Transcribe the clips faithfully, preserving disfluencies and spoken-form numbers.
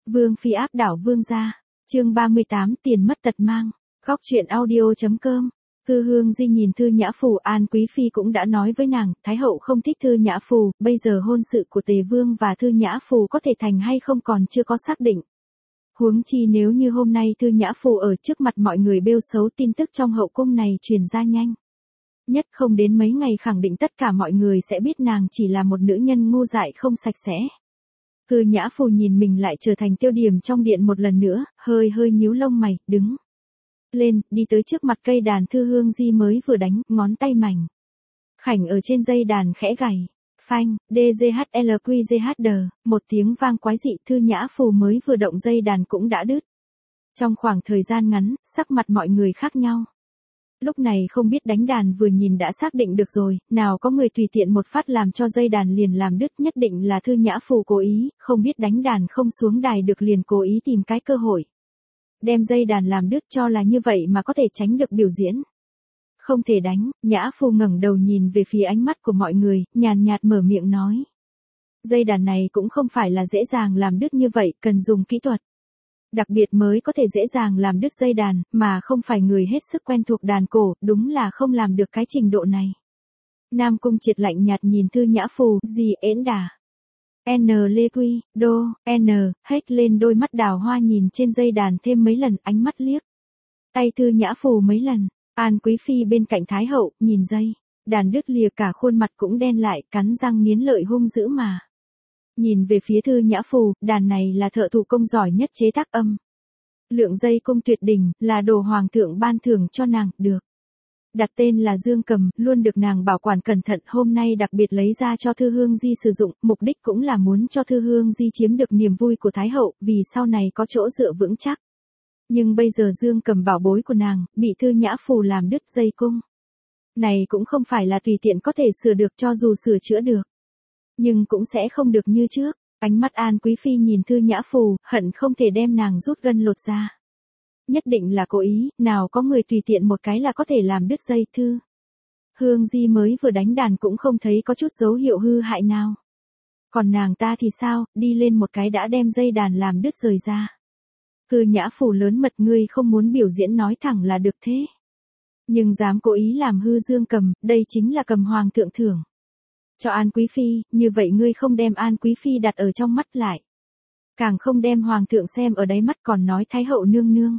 Vương phi áp đảo vương gia. Chương ba mươi tám tiền mất tật mang. Góc truyện audio.com. Thư Hương Di nhìn Thư Nhã Phù, An Quý phi cũng đã nói với nàng, Thái hậu không thích Thư Nhã Phù, bây giờ hôn sự của Tề Vương và Thư Nhã Phù có thể thành hay không còn chưa có xác định. Huống chi nếu như hôm nay Thư Nhã Phù ở trước mặt mọi người bêu xấu, tin tức trong hậu cung này truyền ra nhanh. Nhất không đến mấy ngày khẳng định tất cả mọi người sẽ biết nàng chỉ là một nữ nhân ngu dại không sạch sẽ. Thư Nhã Phù nhìn mình lại trở thành tiêu điểm trong điện một lần nữa, hơi hơi nhíu lông mày, đứng lên, đi tới trước mặt cây đàn Thư Hương Di mới vừa đánh, ngón tay mảnh khảnh ở trên dây đàn khẽ gảy, phanh, đê-giê-hát-lờ-quy-giê-hát-đờ, một tiếng vang quái dị, Thư Nhã Phù mới vừa động dây đàn cũng đã đứt. Trong khoảng thời gian ngắn, sắc mặt mọi người khác nhau. Lúc này không biết đánh đàn vừa nhìn đã xác định được rồi, nào có người tùy tiện một phát làm cho dây đàn liền làm đứt, nhất định là Thư Nhã Phù cố ý, không biết đánh đàn không xuống đài được liền cố ý tìm cái cơ hội. Đem dây đàn làm đứt, cho là như vậy mà có thể tránh được biểu diễn. Không thể đánh, Nhã Phù ngẩng đầu nhìn về phía ánh mắt của mọi người, nhàn nhạt mở miệng nói. Dây đàn này cũng không phải là dễ dàng làm đứt như vậy, cần dùng kỹ thuật. Đặc biệt mới có thể dễ dàng làm đứt dây đàn, mà không phải người hết sức quen thuộc đàn cổ, đúng là không làm được cái trình độ này. Nam Cung Triệt lạnh nhạt nhìn Thư Nhã Phù, gì ễn đà. N lê quy, đô, N, hết lên đôi mắt đào hoa nhìn trên dây đàn thêm mấy lần, ánh mắt liếc. Tay Thư Nhã Phù mấy lần, An Quý phi bên cạnh Thái hậu, nhìn dây đàn đứt lìa cả khuôn mặt cũng đen lại, cắn răng nghiến lợi hung dữ mà. Nhìn về phía Thư Nhã Phù, đàn này là thợ thủ công giỏi nhất chế tác âm. Lượng dây cung tuyệt đỉnh, là đồ hoàng thượng ban thưởng cho nàng, được. Đặt tên là Dương Cầm, luôn được nàng bảo quản cẩn thận, hôm nay đặc biệt lấy ra cho Thư Hương Di sử dụng, mục đích cũng là muốn cho Thư Hương Di chiếm được niềm vui của Thái hậu, vì sau này có chỗ dựa vững chắc. Nhưng bây giờ Dương Cầm bảo bối của nàng, bị Thư Nhã Phù làm đứt dây cung. Này cũng không phải là tùy tiện có thể sửa được, cho dù sửa chữa được. Nhưng cũng sẽ không được như trước. Ánh mắt An Quý phi nhìn Thư Nhã Phù, hận không thể đem nàng rút gân lột ra. Nhất định là cố ý, nào có người tùy tiện một cái là có thể làm đứt dây. Thư Hương Di mới vừa đánh đàn cũng không thấy có chút dấu hiệu hư hại nào. Còn nàng ta thì sao, đi lên một cái đã đem dây đàn làm đứt rời ra. Thư Nhã Phù lớn mật, ngươi không muốn biểu diễn nói thẳng là được thế. Nhưng dám cố ý làm hư Dương Cầm, đây chính là cầm hoàng thượng thưởng cho An Quý phi, như vậy ngươi không đem An Quý phi đặt ở trong mắt lại. Càng không đem hoàng thượng xem ở đáy mắt, còn nói Thái hậu nương nương.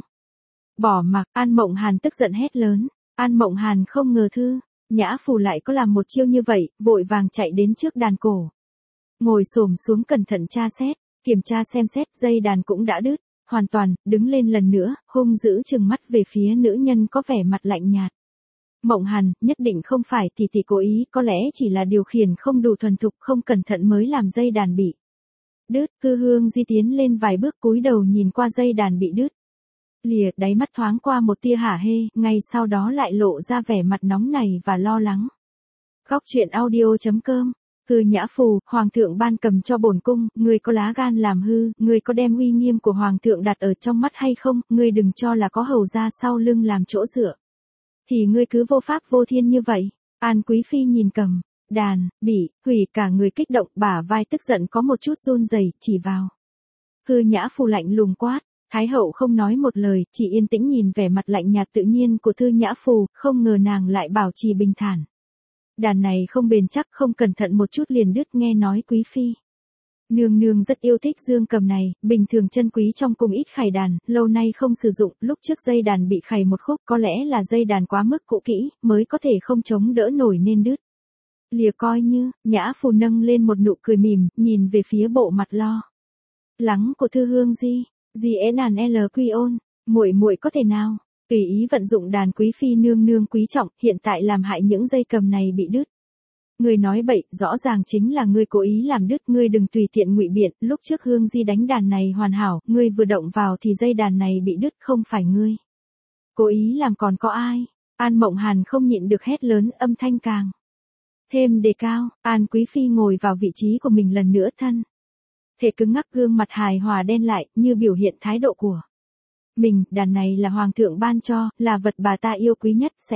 Bỏ mặc, An Mộng Hàn tức giận hét lớn. An Mộng Hàn không ngờ Thư Nhã Phù lại có làm một chiêu như vậy, vội vàng chạy đến trước đàn cổ. Ngồi xổm xuống cẩn thận tra xét, kiểm tra xem xét, dây đàn cũng đã đứt, hoàn toàn, đứng lên lần nữa, hung dữ trừng mắt về phía nữ nhân có vẻ mặt lạnh nhạt. Mộng Hàn, nhất định không phải tỷ tỷ cố ý, có lẽ chỉ là điều khiển không đủ thuần thục, không cẩn thận mới làm dây đàn bị đứt. Thư Hương Di tiến lên vài bước cúi đầu nhìn qua dây đàn bị đứt lìa, đáy mắt thoáng qua một tia hả hê, ngay sau đó lại lộ ra vẻ mặt nóng nảy và lo lắng. Góc truyện audio.com. Thư Nhã Phù, hoàng thượng ban cầm cho bổn cung, ngươi có lá gan làm hư, ngươi có đem uy nghiêm của hoàng thượng đặt ở trong mắt hay không, ngươi đừng cho là có hầu ra sau lưng làm chỗ dựa. Thì ngươi cứ vô pháp vô thiên như vậy. An Quý phi nhìn cầm đàn bị hủy, cả người kích động, bả vai tức giận có một chút run rẩy, chỉ vào Thư Nhã Phù lạnh lùng quát. Thái hậu không nói một lời, chỉ yên tĩnh nhìn vẻ mặt lạnh nhạt tự nhiên của Thư Nhã Phù, không ngờ nàng lại bảo trì bình thản. Đàn này không bền chắc, không cẩn thận một chút liền đứt, nghe nói Quý phi nương nương rất yêu thích Dương Cầm này, bình thường chân quý trong cung ít khải đàn, lâu nay không sử dụng, lúc trước dây đàn bị khày một khúc, có lẽ là dây đàn quá mức cũ kỹ, mới có thể không chống đỡ nổi nên đứt lìa. Coi như, Nhã Phù nâng lên một nụ cười mỉm, nhìn về phía bộ mặt lo lắng của Thư Hương Di. Gì ế nàn L quy ôn, muội muội có thể nào tùy ý vận dụng đàn Quý phi nương nương quý trọng, hiện tại làm hại những dây cầm này bị đứt. Ngươi nói bậy, rõ ràng chính là ngươi cố ý làm đứt, ngươi đừng tùy tiện ngụy biện, lúc trước Hương Di đánh đàn này hoàn hảo, ngươi vừa động vào thì dây đàn này bị đứt, không phải ngươi cố ý làm còn có ai. An Mộng Hàn không nhịn được hét lớn, âm thanh càng thêm đề cao. An Quý phi ngồi vào vị trí của mình lần nữa, thân thể cứng ngắc, gương mặt hài hòa đen lại, như biểu hiện thái độ của mình, đàn này là hoàng thượng ban cho, là vật bà ta yêu quý nhất, sẽ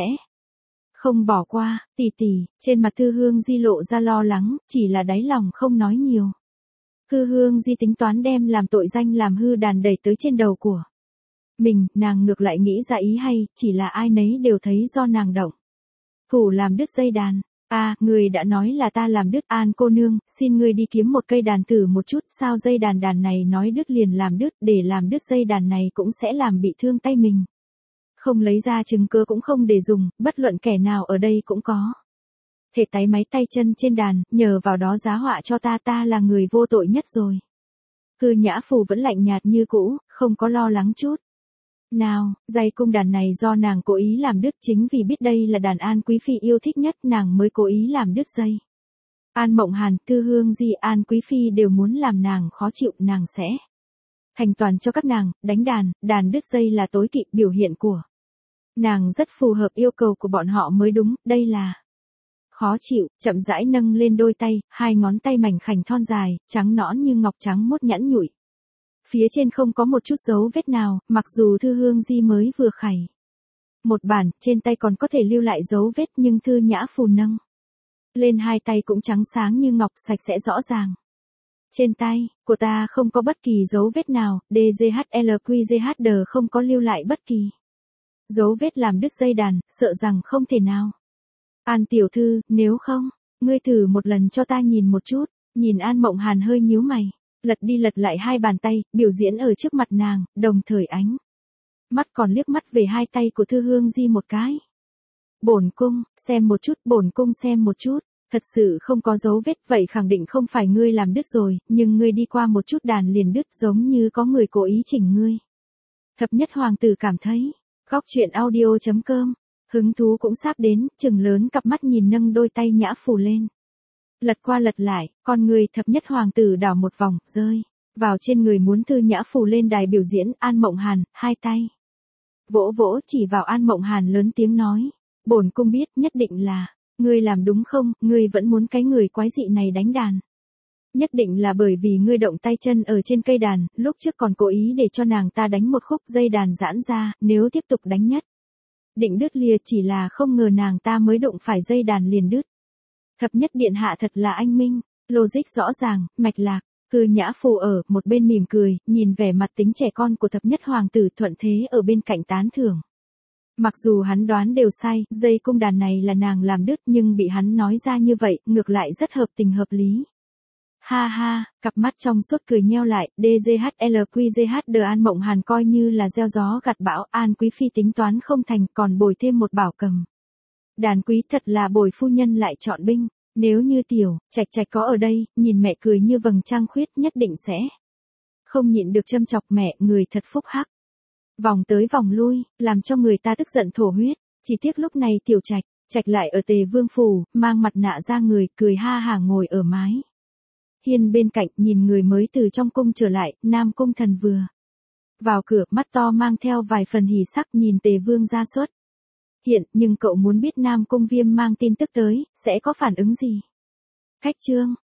không bỏ qua. Tỷ tỷ, trên mặt Thư Hương Di lộ ra lo lắng, chỉ là đáy lòng không nói nhiều. Cư Hương Di tính toán đem làm tội danh làm hư đàn đẩy tới trên đầu của mình, nàng ngược lại nghĩ ra ý hay, chỉ là ai nấy đều thấy do nàng động thủ làm đứt dây đàn. À, người đã nói là ta làm đứt. An cô nương, xin ngươi đi kiếm một cây đàn thử một chút, sao dây đàn đàn này nói đứt liền làm đứt, để làm đứt dây đàn này cũng sẽ làm bị thương tay mình. Không lấy ra chứng cứ cũng không để dùng, bất luận kẻ nào ở đây cũng có thể táy máy tay chân trên đàn, nhờ vào đó giá họa cho ta, ta là người vô tội nhất rồi. Cư Nhã Phù vẫn lạnh nhạt như cũ, không có lo lắng chút nào. Dây cung đàn này do nàng cố ý làm đứt, chính vì biết đây là đàn An Quý Phi yêu thích nhất, nàng mới cố ý làm đứt dây. An Mộng Hàn, Thư Hương Di, An Quý Phi đều muốn làm nàng khó chịu, nàng sẽ thành toàn cho các nàng. Đánh đàn, đàn đứt dây là tối kỵ, biểu hiện của nàng rất phù hợp yêu cầu của bọn họ mới đúng, đây là khó chịu. Chậm rãi nâng lên đôi tay, hai ngón tay mảnh khảnh thon dài, trắng nõn như ngọc, trắng mốt nhẵn nhụi. Phía trên không có một chút dấu vết nào, mặc dù Thư Hương Di mới vừa khải một bản, trên tay còn có thể lưu lại dấu vết, nhưng Thư Nhã Phù nâng lên hai tay cũng trắng sáng như ngọc, sạch sẽ rõ ràng. Trên tay của ta không có bất kỳ dấu vết nào, đê giê hát lờ quy giê hát đê không có lưu lại bất kỳ dấu vết làm đứt dây đàn, sợ rằng không thể nào. An tiểu thư, nếu không, ngươi thử một lần cho ta nhìn một chút. Nhìn An Mộng Hàn hơi nhíu mày, lật đi lật lại hai bàn tay, biểu diễn ở trước mặt nàng, đồng thời ánh mắt còn liếc mắt về hai tay của Thư Hương Di một cái. Bổn cung, xem một chút, bổn cung xem một chút, thật sự không có dấu vết, vậy khẳng định không phải ngươi làm đứt rồi, nhưng ngươi đi qua một chút đàn liền đứt, giống như có người cố ý chỉnh ngươi. Thập nhất hoàng tử cảm thấy, góc truyện audio chấm com, hứng thú cũng sắp đến, chừng lớn cặp mắt nhìn nâng đôi tay Nhã Phù lên. Lật qua lật lại, con người thập nhất hoàng tử đảo một vòng, rơi vào trên người muốn Thư Nhã Phù lên đài biểu diễn. An Mộng Hàn, hai tay vỗ vỗ chỉ vào An Mộng Hàn lớn tiếng nói, bổn cung biết, nhất định là ngươi làm đúng không, ngươi vẫn muốn cái người quái dị này đánh đàn. Nhất định là bởi vì ngươi động tay chân ở trên cây đàn, lúc trước còn cố ý để cho nàng ta đánh một khúc, dây đàn giãn ra, nếu tiếp tục đánh nhất định đứt lìa, chỉ là không ngờ nàng ta mới đụng phải dây đàn liền đứt. Thập nhất điện hạ thật là anh minh, logic rõ ràng, mạch lạc. Cư Nhã Phù ở một bên mỉm cười, nhìn vẻ mặt tính trẻ con của thập nhất hoàng tử, thuận thế ở bên cạnh tán thưởng. Mặc dù hắn đoán đều sai, dây cung đàn này là nàng làm đứt, nhưng bị hắn nói ra như vậy, ngược lại rất hợp tình hợp lý. Ha ha, cặp mắt trong suốt cười nheo lại, đê giê hát lờ quy giê hát đê. An Mộng Hàn coi như là gieo gió gặt bão, An Quý Phi tính toán không thành, còn bồi thêm một bảo cầm đàn quý, thật là bồi phu nhân lại chọn binh. Nếu như tiểu Trạch Trạch có ở đây, nhìn mẹ cười như vầng trăng khuyết, nhất định sẽ không nhịn được châm chọc mẹ, người thật phúc hắc. Vòng tới vòng lui, làm cho người ta tức giận thổ huyết. Chỉ tiếc lúc này tiểu Trạch Trạch lại ở Tề Vương phủ, mang mặt nạ ra người, cười ha hả ngồi ở mái hiên bên cạnh, nhìn người mới từ trong cung trở lại. Nam Cung Thần vừa vào cửa, mắt to mang theo vài phần hỉ sắc, nhìn Tề Vương ra xuất hiện, nhưng cậu muốn biết Nam Cung Viêm mang tin tức tới, sẽ có phản ứng gì? Cách chương